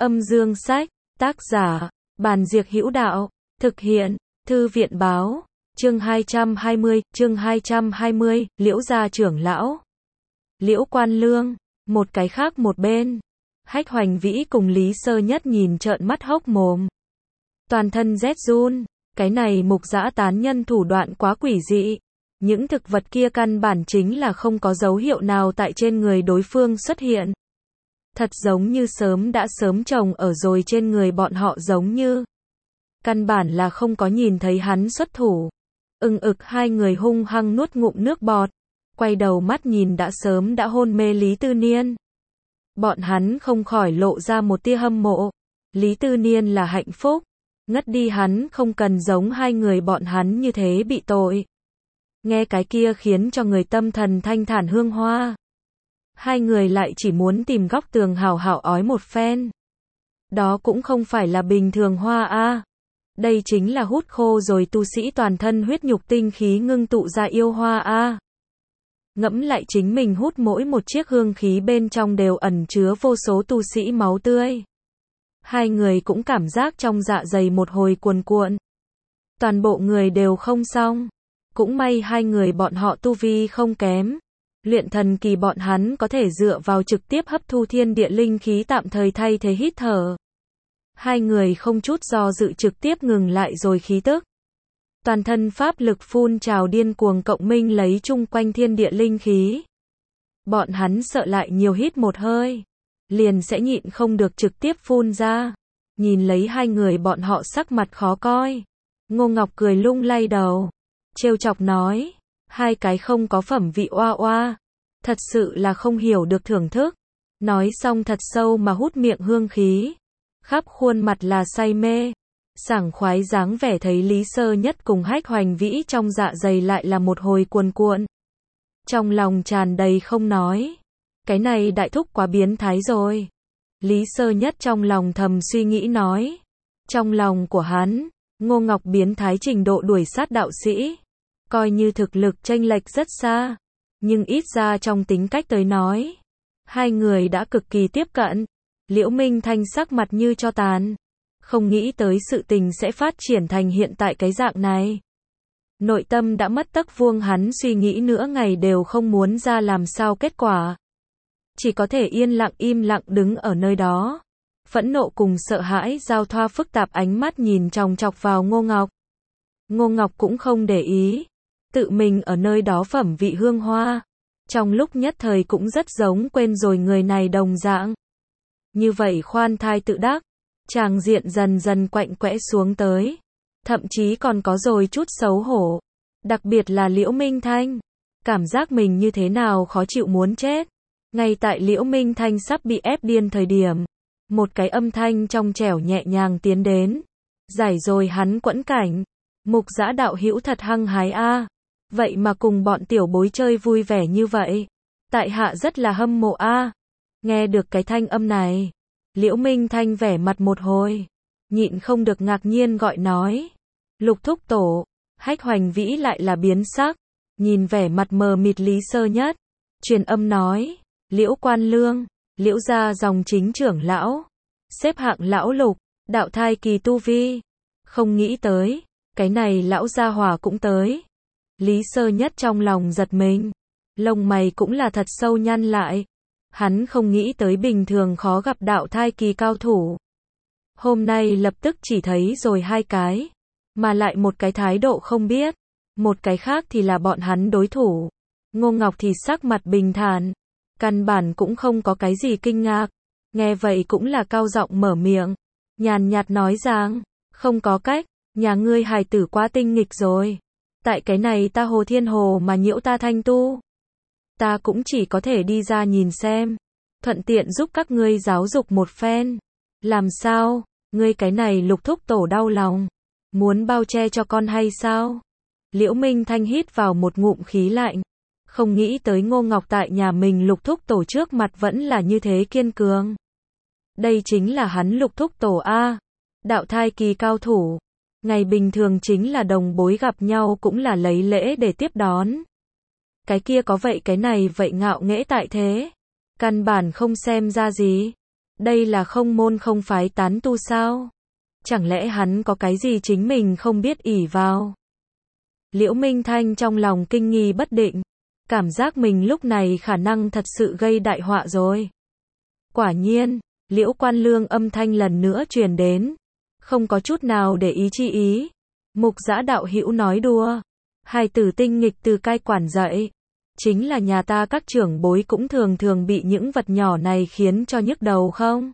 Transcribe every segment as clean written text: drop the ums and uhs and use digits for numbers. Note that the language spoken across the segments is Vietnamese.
Âm dương sách, tác giả, Bàn Diệc Hữu Đạo, thực hiện, Thư viện báo, chương 220, Liễu gia trưởng lão. Liễu Quan Lương, một cái khác một bên. Hách Hoành Vĩ cùng Lý Sơ Nhất nhìn trợn mắt hốc mồm. Toàn thân rét run, cái này Mục Dã tán nhân thủ đoạn quá quỷ dị. Những thực vật kia căn bản chính là không có dấu hiệu nào tại trên người đối phương xuất hiện. Thật giống như đã sớm trồng ở rồi trên người bọn họ giống như. Căn bản là không có nhìn thấy hắn xuất thủ. Hai người hung hăng nuốt ngụm nước bọt. Quay đầu mắt nhìn đã sớm đã hôn mê Lý Tư Niên. Bọn hắn không khỏi lộ ra một tia hâm mộ. Lý Tư Niên là hạnh phúc. Ngất đi hắn không cần giống hai người bọn hắn như thế bị tội. Nghe cái kia khiến cho người tâm thần thanh thản hương hoa. Hai người lại chỉ muốn tìm góc tường hào hào ói một phen. Đó cũng không phải là bình thường hoa a. Đây chính là hút khô rồi tu sĩ toàn thân huyết nhục tinh khí ngưng tụ ra yêu hoa a. Ngẫm lại chính mình hút mỗi một chiếc hương khí bên trong đều ẩn chứa vô số tu sĩ máu tươi. Hai người cũng cảm giác trong dạ dày một hồi cuồn cuộn. Toàn bộ người đều không xong. Cũng may hai người bọn họ tu vi không kém. Luyện thần kỳ bọn hắn có thể dựa vào trực tiếp hấp thu thiên địa linh khí tạm thời thay thế hít thở. Hai người không chút do dự trực tiếp ngừng lại rồi khí tức. Toàn thân pháp lực phun trào điên cuồng cộng minh lấy chung quanh thiên địa linh khí. Bọn hắn sợ lại nhiều hít một hơi. Liền sẽ nhịn không được trực tiếp phun ra. Nhìn lấy hai người bọn họ sắc mặt khó coi. Ngô Ngọc cười lung lay đầu. Trêu chọc nói. Hai cái không có phẩm vị oa oa. Thật sự là không hiểu được thưởng thức. Nói xong thật sâu mà hút miệng hương khí. Khắp khuôn mặt là say mê. Sảng khoái dáng vẻ thấy Lý Sơ Nhất cùng Hách Hoành Vĩ trong dạ dày lại là một hồi cuồn cuộn. Trong lòng tràn đầy không nói. Cái này đại thúc quá biến thái rồi. Lý Sơ Nhất trong lòng thầm suy nghĩ nói. Trong lòng của hắn, Ngô Ngọc biến thái trình độ đuổi sát đạo sĩ. Coi như thực lực chênh lệch rất xa. Nhưng ít ra trong tính cách tới nói. Hai người đã cực kỳ tiếp cận. Liễu Minh Thanh sắc mặt như tro tàn. Không nghĩ tới sự tình sẽ phát triển thành hiện tại cái dạng này. Nội tâm đã mất tấc vuông hắn suy nghĩ nửa ngày đều không muốn ra làm sao kết quả. Chỉ có thể im lặng đứng ở nơi đó. Phẫn nộ cùng sợ hãi giao thoa phức tạp ánh mắt nhìn chòng chọc vào Ngô Ngọc. Ngô Ngọc cũng không để ý. Tự mình ở nơi đó phẩm vị hương hoa. Trong lúc nhất thời cũng rất giống quên rồi người này đồng dạng. Như vậy khoan thai tự đắc. Tràng diện dần dần quạnh quẽ xuống tới. Thậm chí còn có rồi chút xấu hổ. Đặc biệt là Liễu Minh Thanh. Cảm giác mình như thế nào khó chịu muốn chết. Ngay tại Liễu Minh Thanh sắp bị ép điên thời điểm. Một cái âm thanh trong trẻo nhẹ nhàng tiến đến. Giải rồi hắn quẫn cảnh. Mục Dã đạo hữu thật hăng hái a. Vậy mà cùng bọn tiểu bối chơi vui vẻ như vậy. Tại hạ rất là hâm mộ a. Nghe được cái thanh âm này. Liễu Minh Thanh vẻ mặt một hồi. Nhịn không được ngạc nhiên gọi nói. Lục thúc tổ. Hách Hoành Vĩ lại là biến sắc. Nhìn vẻ mặt mờ mịt Lý Sơ Nhất. Truyền âm nói. Liễu Quan Lương. Liễu gia dòng chính trưởng lão. Xếp hạng lão lục. Đạo thai kỳ tu vi. Không nghĩ tới. Cái này lão gia hỏa cũng tới. Lý Sơ Nhất trong lòng giật mình. Lông mày cũng là thật sâu nhăn lại. Hắn không nghĩ tới bình thường khó gặp đạo thai kỳ cao thủ. Hôm nay lập tức chỉ thấy rồi hai cái. Mà lại một cái thái độ không biết. Một cái khác thì là bọn hắn đối thủ. Ngô Ngọc thì sắc mặt bình thản. Căn bản cũng không có cái gì kinh ngạc. Nghe vậy cũng là cao giọng mở miệng. Nhàn nhạt nói rằng. Không có cách. Nhà ngươi hài tử quá tinh nghịch rồi. Tại cái này ta Hồ Thiên Hồ mà nhiễu ta thanh tu. Ta cũng chỉ có thể đi ra nhìn xem. Thuận tiện giúp các ngươi giáo dục một phen. Làm sao? Ngươi cái này Lục thúc tổ đau lòng. Muốn bao che cho con hay sao? Liễu Minh Thanh hít vào một ngụm khí lạnh. Không nghĩ tới Ngô Ngọc tại nhà mình Lục thúc tổ trước mặt vẫn là như thế kiên cường. Đây chính là hắn Lục thúc tổ a. Đạo thai kỳ cao thủ. Ngày bình thường chính là đồng bối gặp nhau cũng là lấy lễ để tiếp đón. Cái kia có vậy cái này vậy ngạo nghễ tại thế. Căn bản không xem ra gì. Đây là không môn không phái tán tu sao? Chẳng lẽ hắn có cái gì chính mình không biết ỷ vào? Liễu Minh Thanh trong lòng kinh nghi bất định, cảm giác mình lúc này khả năng thật sự gây đại họa rồi. Quả nhiên, Liễu Quan Lương âm thanh lần nữa truyền đến, không có chút nào để ý chi ý. Mục Dã đạo hữu nói đùa, hài tử tinh nghịch từ cai quản dạy, chính là nhà ta các trưởng bối cũng thường thường bị những vật nhỏ này khiến cho nhức đầu không?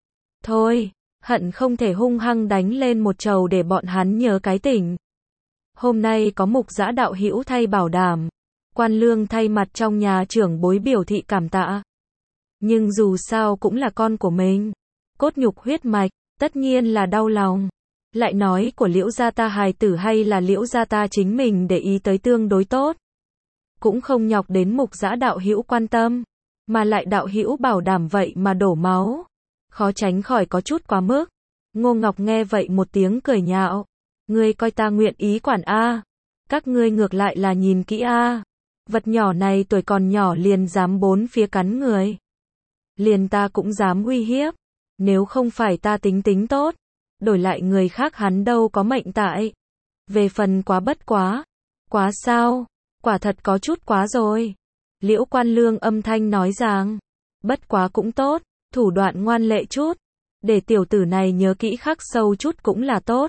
Thôi, hận không thể hung hăng đánh lên một chầu để bọn hắn nhớ cái tỉnh. Hôm nay có Mục Dã đạo hữu thay bảo đảm, Quan Lương thay mặt trong nhà trưởng bối biểu thị cảm tạ. Nhưng dù sao cũng là con của mình, cốt nhục huyết mạch, tất nhiên là đau lòng. Lại nói của Liễu gia ta hài tử hay là Liễu gia ta chính mình để ý tới tương đối tốt. Cũng không nhọc đến Mục Dã đạo hữu quan tâm, mà lại đạo hữu bảo đảm vậy mà đổ máu. Khó tránh khỏi có chút quá mức. Ngô Ngọc nghe vậy một tiếng cười nhạo. Ngươi coi ta nguyện ý quản a? Các ngươi ngược lại là nhìn kỹ a. Vật nhỏ này tuổi còn nhỏ liền dám bốn phía cắn người. Liền ta cũng dám uy hiếp. Nếu không phải ta tính tốt, đổi lại người khác hắn đâu có mệnh tại. Về phần quá bất quá. Quá sao? Quả thật có chút quá rồi. Liễu Quan Lương âm thanh nói rằng, bất quá cũng tốt, thủ đoạn ngoan lệ chút, để tiểu tử này nhớ kỹ khắc sâu chút cũng là tốt.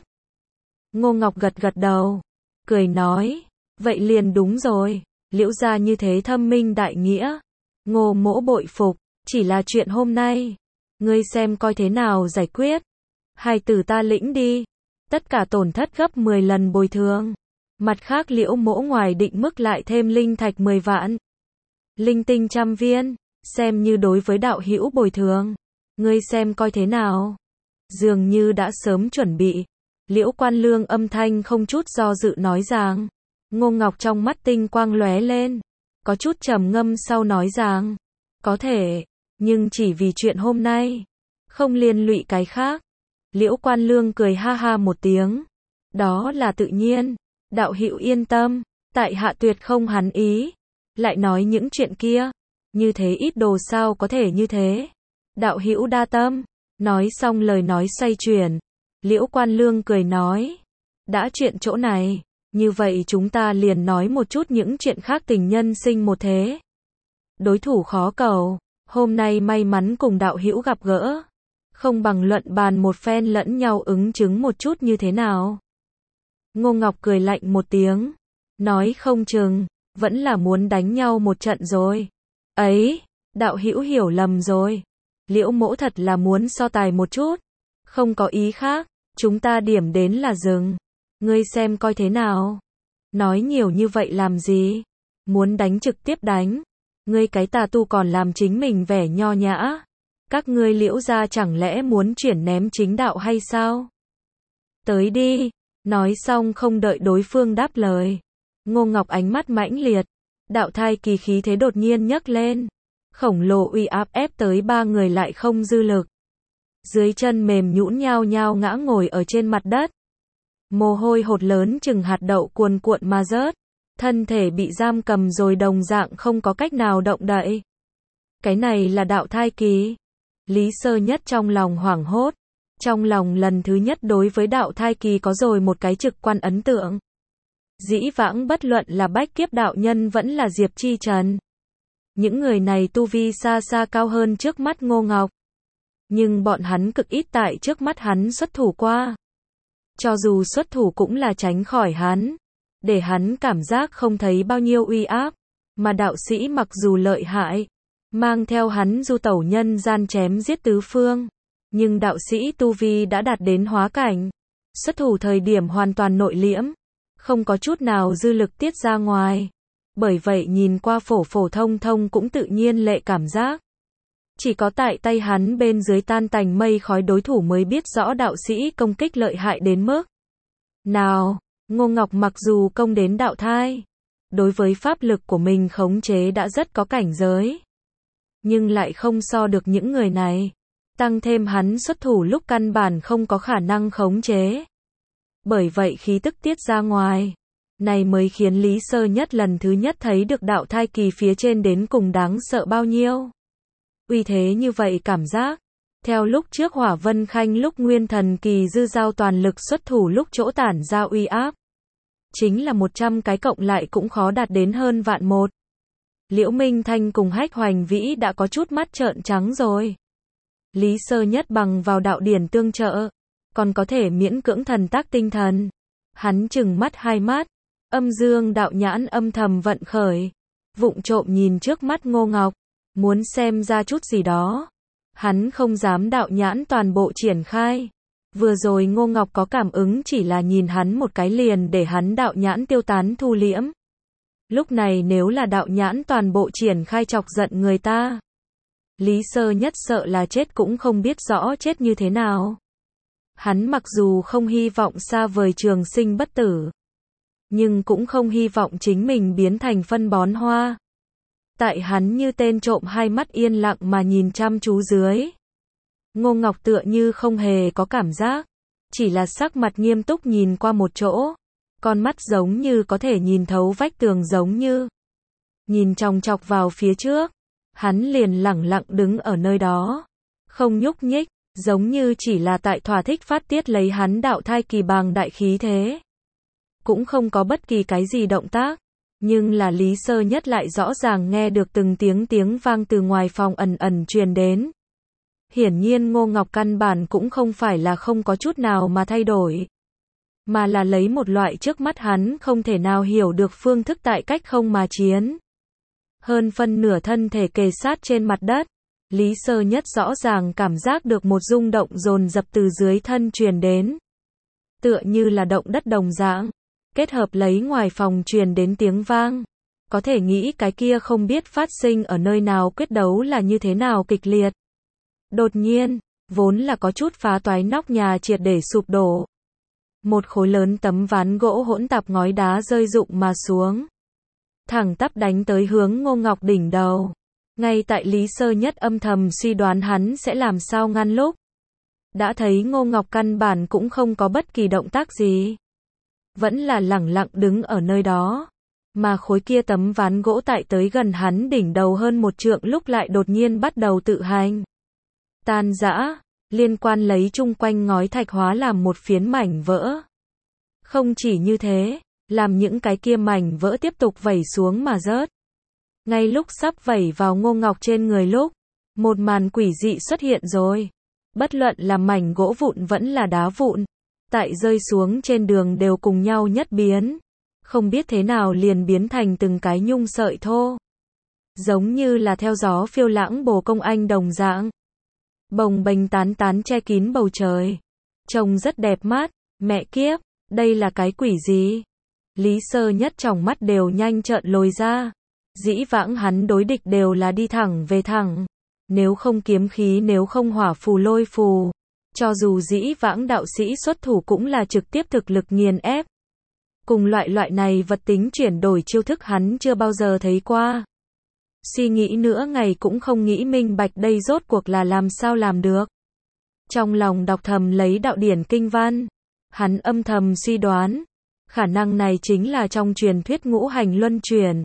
Ngô Ngọc gật gật đầu, cười nói, vậy liền đúng rồi, Liễu gia như thế thâm minh đại nghĩa. Ngô mỗ bội phục, chỉ là chuyện hôm nay, ngươi xem coi thế nào giải quyết. Hài tử ta lĩnh đi, tất cả tổn thất gấp 10 lần bồi thường. Mặt khác Liễu mỗ ngoài định mức lại thêm linh thạch 10 vạn. Linh tinh 100 viên, xem như đối với đạo hữu bồi thường. Ngươi xem coi thế nào. Dường như đã sớm chuẩn bị. Liễu Quan Lương âm thanh không chút do dự nói rằng. Ngô Ngọc trong mắt tinh quang lóe lên. Có chút trầm ngâm sau nói rằng. Có thể, nhưng chỉ vì chuyện hôm nay. Không liên lụy cái khác. Liễu Quan Lương cười ha ha một tiếng. Đó là tự nhiên. Đạo hữu yên tâm, tại hạ tuyệt không hắn ý. Lại nói những chuyện kia, như thế ít đồ sao có thể như thế. Đạo hữu đa tâm. Nói xong lời nói xoay chuyển, Liễu Quan Lương cười nói, đã chuyện chỗ này, như vậy chúng ta liền nói một chút những chuyện khác tình nhân sinh một thế. Đối thủ khó cầu, hôm nay may mắn cùng đạo hữu gặp gỡ, không bằng luận bàn một phen lẫn nhau ứng chứng một chút như thế nào. Ngô Ngọc cười lạnh một tiếng, nói không chừng, vẫn là muốn đánh nhau một trận rồi. Ấy, đạo hữu hiểu lầm rồi. Liễu mỗ thật là muốn so tài một chút. Không có ý khác, chúng ta điểm đến là dừng. Ngươi xem coi thế nào. Nói nhiều như vậy làm gì? Muốn đánh trực tiếp đánh. Ngươi cái tà tu còn làm chính mình vẻ nho nhã. Các ngươi Liễu gia chẳng lẽ muốn chuyển ném chính đạo hay sao? Tới đi. Nói xong không đợi đối phương đáp lời. Ngô Ngọc ánh mắt mãnh liệt. Đạo thai kỳ khí thế đột nhiên nhấc lên. Khổng lồ uy áp ép tới ba người lại không dư lực. Dưới chân mềm nhũn nhao nhao ngã ngồi ở trên mặt đất. Mồ hôi hột lớn chừng hạt đậu cuồn cuộn mà rớt. Thân thể bị giam cầm rồi đồng dạng không có cách nào động đậy. Cái này là đạo thai kỳ. Lý Sơ Nhất trong lòng hoảng hốt. Trong lòng lần thứ nhất đối với đạo thai kỳ có rồi một cái trực quan ấn tượng. Dĩ vãng bất luận là bách kiếp đạo nhân vẫn là Diệp Chi Trần. Những người này tu vi xa xa cao hơn trước mắt Ngô Ngọc. Nhưng bọn hắn cực ít tại trước mắt hắn xuất thủ qua. Cho dù xuất thủ cũng là tránh khỏi hắn. Để hắn cảm giác không thấy bao nhiêu uy áp. Mà đạo sĩ mặc dù lợi hại, mang theo hắn du tẩu nhân gian chém giết tứ phương. Nhưng đạo sĩ tu vi đã đạt đến hóa cảnh. Xuất thủ thời điểm hoàn toàn nội liễm. Không có chút nào dư lực tiết ra ngoài. Bởi vậy nhìn qua phổ phổ thông thông cũng tự nhiên lệ cảm giác. Chỉ có tại tay hắn bên dưới tan tành mây khói đối thủ mới biết rõ đạo sĩ công kích lợi hại đến mức nào. Ngô Ngọc mặc dù công đến đạo thai, đối với pháp lực của mình khống chế đã rất có cảnh giới. Nhưng lại không so được những người này. Tăng thêm hắn xuất thủ lúc căn bản không có khả năng khống chế. Bởi vậy khí tức tiết ra ngoài. Này mới khiến Lý Sơ Nhất lần thứ nhất thấy được đạo thai kỳ phía trên đến cùng đáng sợ bao nhiêu. Uy thế như vậy cảm giác. Theo lúc trước Hỏa Vân Khanh lúc nguyên thần kỳ dư giao toàn lực xuất thủ lúc chỗ tản ra uy áp. Chính là 100 cái cộng lại cũng khó đạt đến hơn vạn một. Liễu Minh Thanh cùng Hách Hoành Vĩ đã có chút mắt trợn trắng rồi. Lý Sơ Nhất bằng vào đạo điển tương trợ, còn có thể miễn cưỡng thần tác tinh thần. Hắn chừng mắt hai mắt, âm dương đạo nhãn âm thầm vận khởi, vụng trộm nhìn trước mắt Ngô Ngọc, muốn xem ra chút gì đó. Hắn không dám đạo nhãn toàn bộ triển khai. Vừa rồi Ngô Ngọc có cảm ứng chỉ là nhìn hắn một cái liền để hắn đạo nhãn tiêu tán thu liễm. Lúc này nếu là đạo nhãn toàn bộ triển khai chọc giận người ta, Lý Sơ Nhất sợ là chết cũng không biết rõ chết như thế nào. Hắn mặc dù không hy vọng xa vời trường sinh bất tử, nhưng cũng không hy vọng chính mình biến thành phân bón hoa. Tại hắn như tên trộm hai mắt yên lặng mà nhìn chăm chú dưới. Ngô Ngọc tựa như không hề có cảm giác, chỉ là sắc mặt nghiêm túc nhìn qua một chỗ. Con mắt giống như có thể nhìn thấu vách tường giống như. Nhìn chòng chọc vào phía trước, hắn liền lẳng lặng đứng ở nơi đó. Không nhúc nhích, giống như chỉ là tại thỏa thích phát tiết lấy hắn đạo thai kỳ bàng đại khí thế. Cũng không có bất kỳ cái gì động tác. Nhưng là Lý Sơ Nhất lại rõ ràng nghe được từng tiếng vang từ ngoài phòng ẩn ẩn truyền đến. Hiển nhiên Ngô Ngọc căn bản cũng không phải là không có chút nào mà thay đổi, mà là lấy một loại trước mắt hắn không thể nào hiểu được phương thức tại cách không mà chiến. Hơn phân nửa thân thể kề sát trên mặt đất, Lý Sơ Nhất rõ ràng cảm giác được một rung động dồn dập từ dưới thân truyền đến. Tựa như là động đất đồng dạng, kết hợp lấy ngoài phòng truyền đến tiếng vang. Có thể nghĩ cái kia không biết phát sinh ở nơi nào quyết đấu là như thế nào kịch liệt. Đột nhiên, vốn là có chút phá toái nóc nhà triệt để sụp đổ. Một khối lớn tấm ván gỗ hỗn tạp ngói đá rơi rụng mà xuống. Thẳng tắp đánh tới hướng Ngô Ngọc đỉnh đầu. Ngay tại Lý Sơ Nhất âm thầm suy đoán hắn sẽ làm sao ngăn lúc. Đã thấy Ngô Ngọc căn bản cũng không có bất kỳ động tác gì. Vẫn là lẳng lặng đứng ở nơi đó. Mà khối kia tấm ván gỗ tại tới gần hắn đỉnh đầu hơn một trượng lúc lại đột nhiên bắt đầu tự hành tan rã, liên quan lấy chung quanh ngói thạch hóa làm một phiến mảnh vỡ. Không chỉ như thế, làm những cái kia mảnh vỡ tiếp tục vẩy xuống mà rớt. Ngay lúc sắp vẩy vào Ngô Ngọc trên người lúc, một màn quỷ dị xuất hiện rồi. Bất luận là mảnh gỗ vụn vẫn là đá vụn, tại rơi xuống trên đường đều cùng nhau nhất biến. Không biết thế nào liền biến thành từng cái nhung sợi thô. Giống như là theo gió phiêu lãng bồ công anh đồng dạng. Bồng bềnh tán tán che kín bầu trời. Trông rất đẹp mắt, mẹ kiếp, đây là cái quỷ gì? Lý Sơ Nhất tròng mắt đều nhanh trợn lồi ra. Dĩ vãng hắn đối địch đều là đi thẳng về thẳng. Nếu không kiếm khí nếu không hỏa phù lôi phù. Cho dù dĩ vãng đạo sĩ xuất thủ cũng là trực tiếp thực lực nghiền ép. Cùng loại này vật tính chuyển đổi chiêu thức hắn chưa bao giờ thấy qua. Suy nghĩ nữa ngày cũng không nghĩ minh bạch đây rốt cuộc là làm sao làm được. Trong lòng đọc thầm lấy đạo điển kinh văn, hắn âm thầm suy đoán, khả năng này chính là trong truyền thuyết ngũ hành luân chuyển.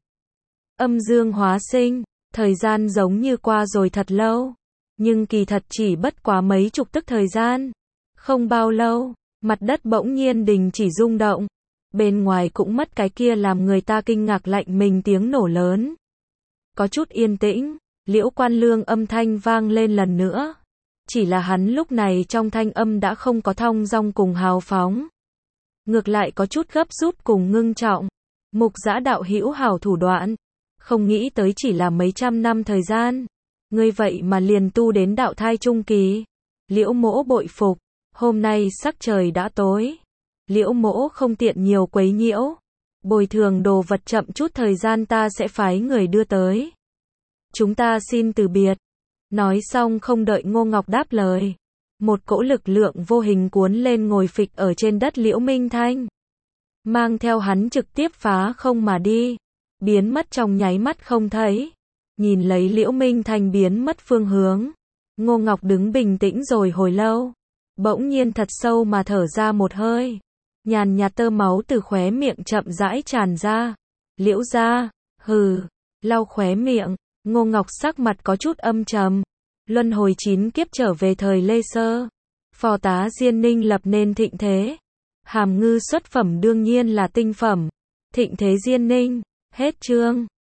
Âm dương hóa sinh, thời gian giống như qua rồi thật lâu, nhưng kỳ thật chỉ bất quá mấy chục tức thời gian. Không bao lâu, mặt đất bỗng nhiên đình chỉ rung động. Bên ngoài cũng mất cái kia làm người ta kinh ngạc lạnh mình tiếng nổ lớn. Có chút yên tĩnh, Liễu Quan Lương âm thanh vang lên lần nữa. Chỉ là hắn lúc này trong thanh âm đã không có thong dong cùng hào phóng. Ngược lại có chút gấp rút cùng ngưng trọng. Mục Giã đạo hữu hảo thủ đoạn. Không nghĩ tới chỉ là mấy trăm năm thời gian. Ngươi vậy mà liền tu đến đạo thai trung kỳ. Liễu mỗ bội phục. Hôm nay sắc trời đã tối. Liễu mỗ không tiện nhiều quấy nhiễu. Bồi thường đồ vật chậm chút thời gian ta sẽ phái người đưa tới. Chúng ta xin từ biệt. Nói xong không đợi Ngô Ngọc đáp lời. Một cỗ lực lượng vô hình cuốn lên ngồi phịch ở trên đất Liễu Minh Thanh. Mang theo hắn trực tiếp phá không mà đi. Biến mất trong nháy mắt không thấy. Nhìn lấy Liễu Minh Thanh biến mất phương hướng. Ngô Ngọc đứng bình tĩnh rồi hồi lâu. Bỗng nhiên thật sâu mà thở ra một hơi. Nhàn nhạt tơ máu từ khóe miệng chậm rãi tràn ra. Liễu gia, hừ, lau khóe miệng, Ngô Ngọc sắc mặt có chút âm trầm. Luân hồi 9 kiếp trở về thời Lê Sơ. Phò tá Diên Ninh lập nên thịnh thế. Hàm Ngư xuất phẩm đương nhiên là tinh phẩm. Thịnh thế Diên Ninh. Hết chương.